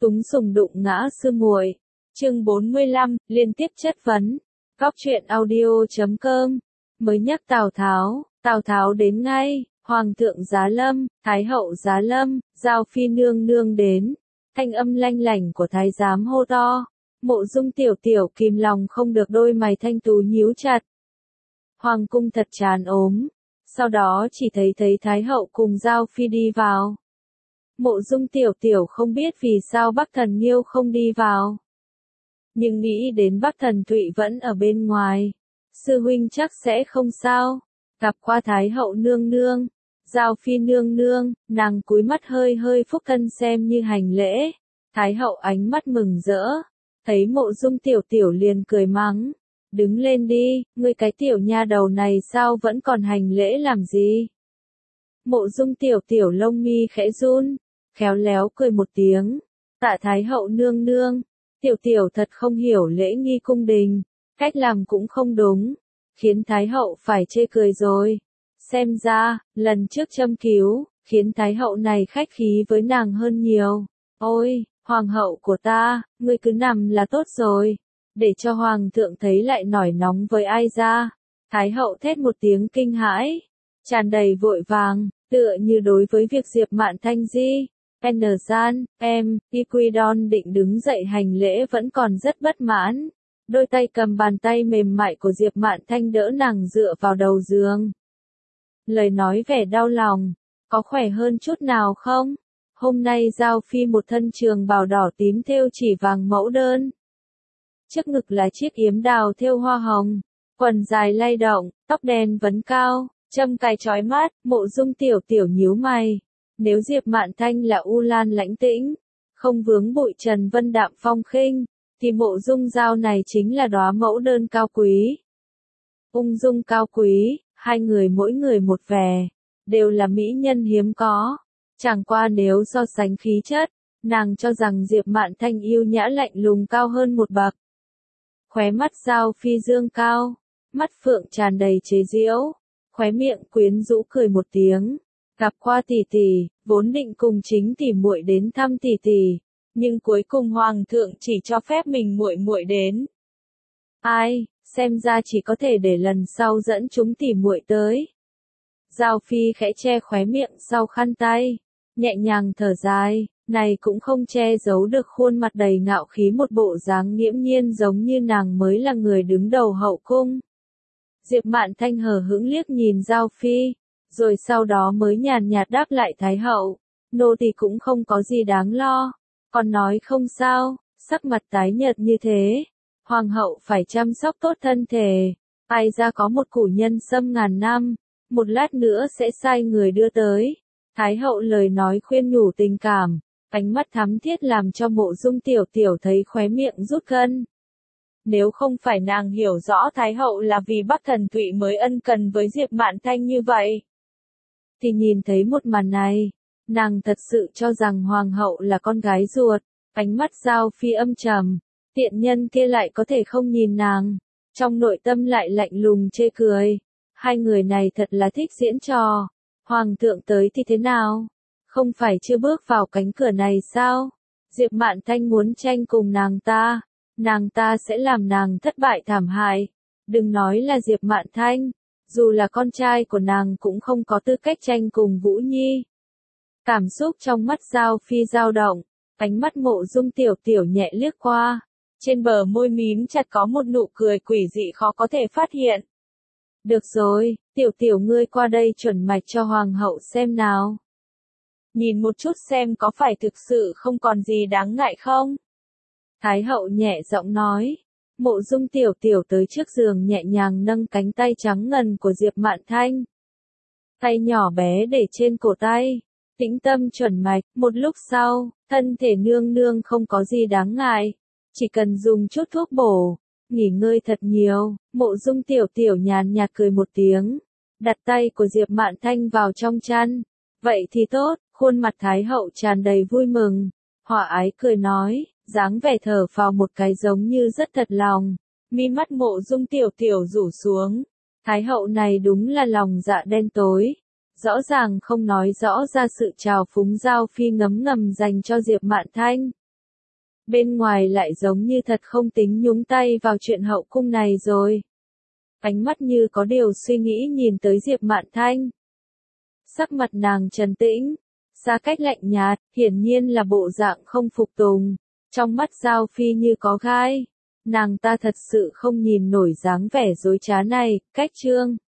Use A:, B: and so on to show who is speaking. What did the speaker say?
A: Túng sùng đụng ngã sư muội. Chương 45, liên tiếp chất vấn. Góc truyện audio.com. Mới nhắc Tào Tháo đến ngay, Hoàng thượng giá lâm, Thái hậu giá lâm, Giao Phi nương nương đến. Thanh âm lanh lảnh của thái giám hô to. Mộ Dung tiểu tiểu kìm lòng không được, đôi mày thanh tú nhíu chặt. Hoàng cung thật chán ốm. Sau đó chỉ thấy Thái hậu cùng Giao Phi đi vào. Mộ Dung tiểu tiểu không biết vì sao Bắc Thần Nghiêu không đi vào. Nhưng nghĩ đến Bắc Thần Thụy vẫn ở bên ngoài. Sư huynh chắc sẽ không sao. Gặp qua Thái hậu nương nương, Giao Phi nương nương, nàng cúi mắt hơi hơi phúc thân xem như hành lễ. Thái hậu ánh mắt mừng rỡ. Thấy Mộ Dung tiểu tiểu liền cười mắng. Đứng lên đi, ngươi cái tiểu nha đầu này sao vẫn còn hành lễ làm gì? Mộ Dung tiểu tiểu lông mi khẽ run, khéo léo cười một tiếng. Tạ Thái hậu nương nương, tiểu tiểu thật không hiểu lễ nghi cung đình, cách làm cũng không đúng, khiến Thái hậu phải chê cười rồi. Xem ra, lần trước châm cứu, khiến Thái hậu này khách khí với nàng hơn nhiều. Ôi, hoàng hậu của ta, ngươi cứ nằm là tốt rồi. Để cho hoàng thượng thấy lại nổi nóng với ai ra. Thái hậu thét một tiếng kinh hãi, tràn đầy vội vàng, tựa như đối với việc Diệp Mạn Thanh di. Gian, Iquidon định đứng dậy hành lễ vẫn còn rất bất mãn. Đôi tay cầm bàn tay mềm mại của Diệp Mạn Thanh đỡ nàng dựa vào đầu giường. Lời nói vẻ đau lòng, có khỏe hơn chút nào không? Hôm nay Giao Phi một thân trường bào đỏ tím thêu chỉ vàng mẫu đơn. Trước ngực là chiếc yếm đào thêu hoa hồng, quần dài lay động, tóc đen vấn cao, châm cài chói mắt. Mộ Dung tiểu tiểu nhíu mày. Nếu Diệp Mạn Thanh là U Lan lãnh tĩnh, không vướng bụi trần vân đạm phong khinh, thì Mộ Dung Giao này chính là đóa mẫu đơn cao quý. Ung dung cao quý, hai người mỗi người một vẻ, đều là mỹ nhân hiếm có. Chẳng qua nếu so sánh khí chất, nàng cho rằng Diệp Mạn Thanh yêu nhã lạnh lùng cao hơn một bậc. Khóe mắt Giao Phi dương cao, mắt phượng tràn đầy chế giễu, khóe miệng quyến rũ cười một tiếng. Gặp qua tỷ tỷ, vốn định cùng chính tỷ muội đến thăm tỷ tỷ, nhưng cuối cùng hoàng thượng chỉ cho phép mình muội muội đến. Ai, xem ra chỉ có thể để lần sau dẫn chúng tỷ muội tới. Giao Phi khẽ che khóe miệng sau khăn tay, nhẹ nhàng thở dài, này cũng không che giấu được khuôn mặt đầy ngạo khí, một bộ dáng nghiễm nhiên giống như nàng mới là người đứng đầu hậu cung. Diệp Mạn Thanh hờ hững liếc nhìn Giao Phi, rồi sau đó mới nhàn nhạt đáp lại Thái hậu, nô tỳ cũng không có gì đáng lo. Còn nói không sao, sắc mặt tái nhợt như thế, hoàng hậu phải chăm sóc tốt thân thể. Ai ra có một củ nhân sâm ngàn năm, một lát nữa sẽ sai người đưa tới. Thái hậu lời nói khuyên nhủ tình cảm, ánh mắt thắm thiết làm cho Mộ Dung tiểu tiểu thấy khóe miệng rút gân. Nếu không phải nàng hiểu rõ Thái hậu là vì Bắc Thần Thụy mới ân cần với Diệp Mạn Thanh như vậy, thì nhìn thấy một màn này, nàng thật sự cho rằng hoàng hậu là con gái ruột. Ánh mắt Giao Phi âm trầm, tiện nhân kia lại có thể không nhìn nàng, trong nội tâm lại lạnh lùng chê cười. Hai người này thật là thích diễn trò. Hoàng thượng tới thì thế nào? Không phải chưa bước vào cánh cửa này sao? Diệp Mạn Thanh muốn tranh cùng nàng ta sẽ làm nàng thất bại thảm hại. Đừng nói là Diệp Mạn Thanh, dù là con trai của nàng cũng không có tư cách tranh cùng Vũ Nhi. Cảm xúc trong mắt Giao Phi dao động, ánh mắt Mộ Dung tiểu tiểu nhẹ liếc qua, trên bờ môi mím chặt có một nụ cười quỷ dị khó có thể phát hiện. Được rồi, tiểu tiểu ngươi qua đây chuẩn mạch cho hoàng hậu xem nào. Nhìn một chút xem có phải thực sự không còn gì đáng ngại không? Thái hậu nhẹ giọng nói. Mộ Dung tiểu tiểu tới trước giường nhẹ nhàng nâng cánh tay trắng ngần của Diệp Mạn Thanh. Tay nhỏ bé để trên cổ tay, tĩnh tâm chuẩn mạch. Một lúc sau, thân thể nương nương không có gì đáng ngại, chỉ cần dùng chút thuốc bổ, nghỉ ngơi thật nhiều. Mộ Dung tiểu tiểu nhàn nhạt cười một tiếng, đặt tay của Diệp Mạn Thanh vào trong chăn. Vậy thì tốt. Khuôn mặt Thái hậu tràn đầy vui mừng, hòa ái cười nói, dáng vẻ thở phào một cái giống như rất thật lòng. Mi mắt Mộ Dung tiểu tiểu rủ xuống. Thái hậu này đúng là lòng dạ đen tối, rõ ràng không nói rõ ra sự trào phúng Giao Phi ngấm ngầm dành cho Diệp Mạn Thanh. bên ngoài lại giống như thật không tính nhúng tay vào chuyện hậu cung này rồi. Ánh mắt như có điều suy nghĩ nhìn tới Diệp Mạn Thanh. Sắc mặt nàng trấn tĩnh, xa cách lạnh nhạt, hiển nhiên là bộ dạng không phục tùng. Trong mắt Giao Phi như có gai. Nàng ta thật sự không nhìn nổi dáng vẻ dối trá này, cách trương.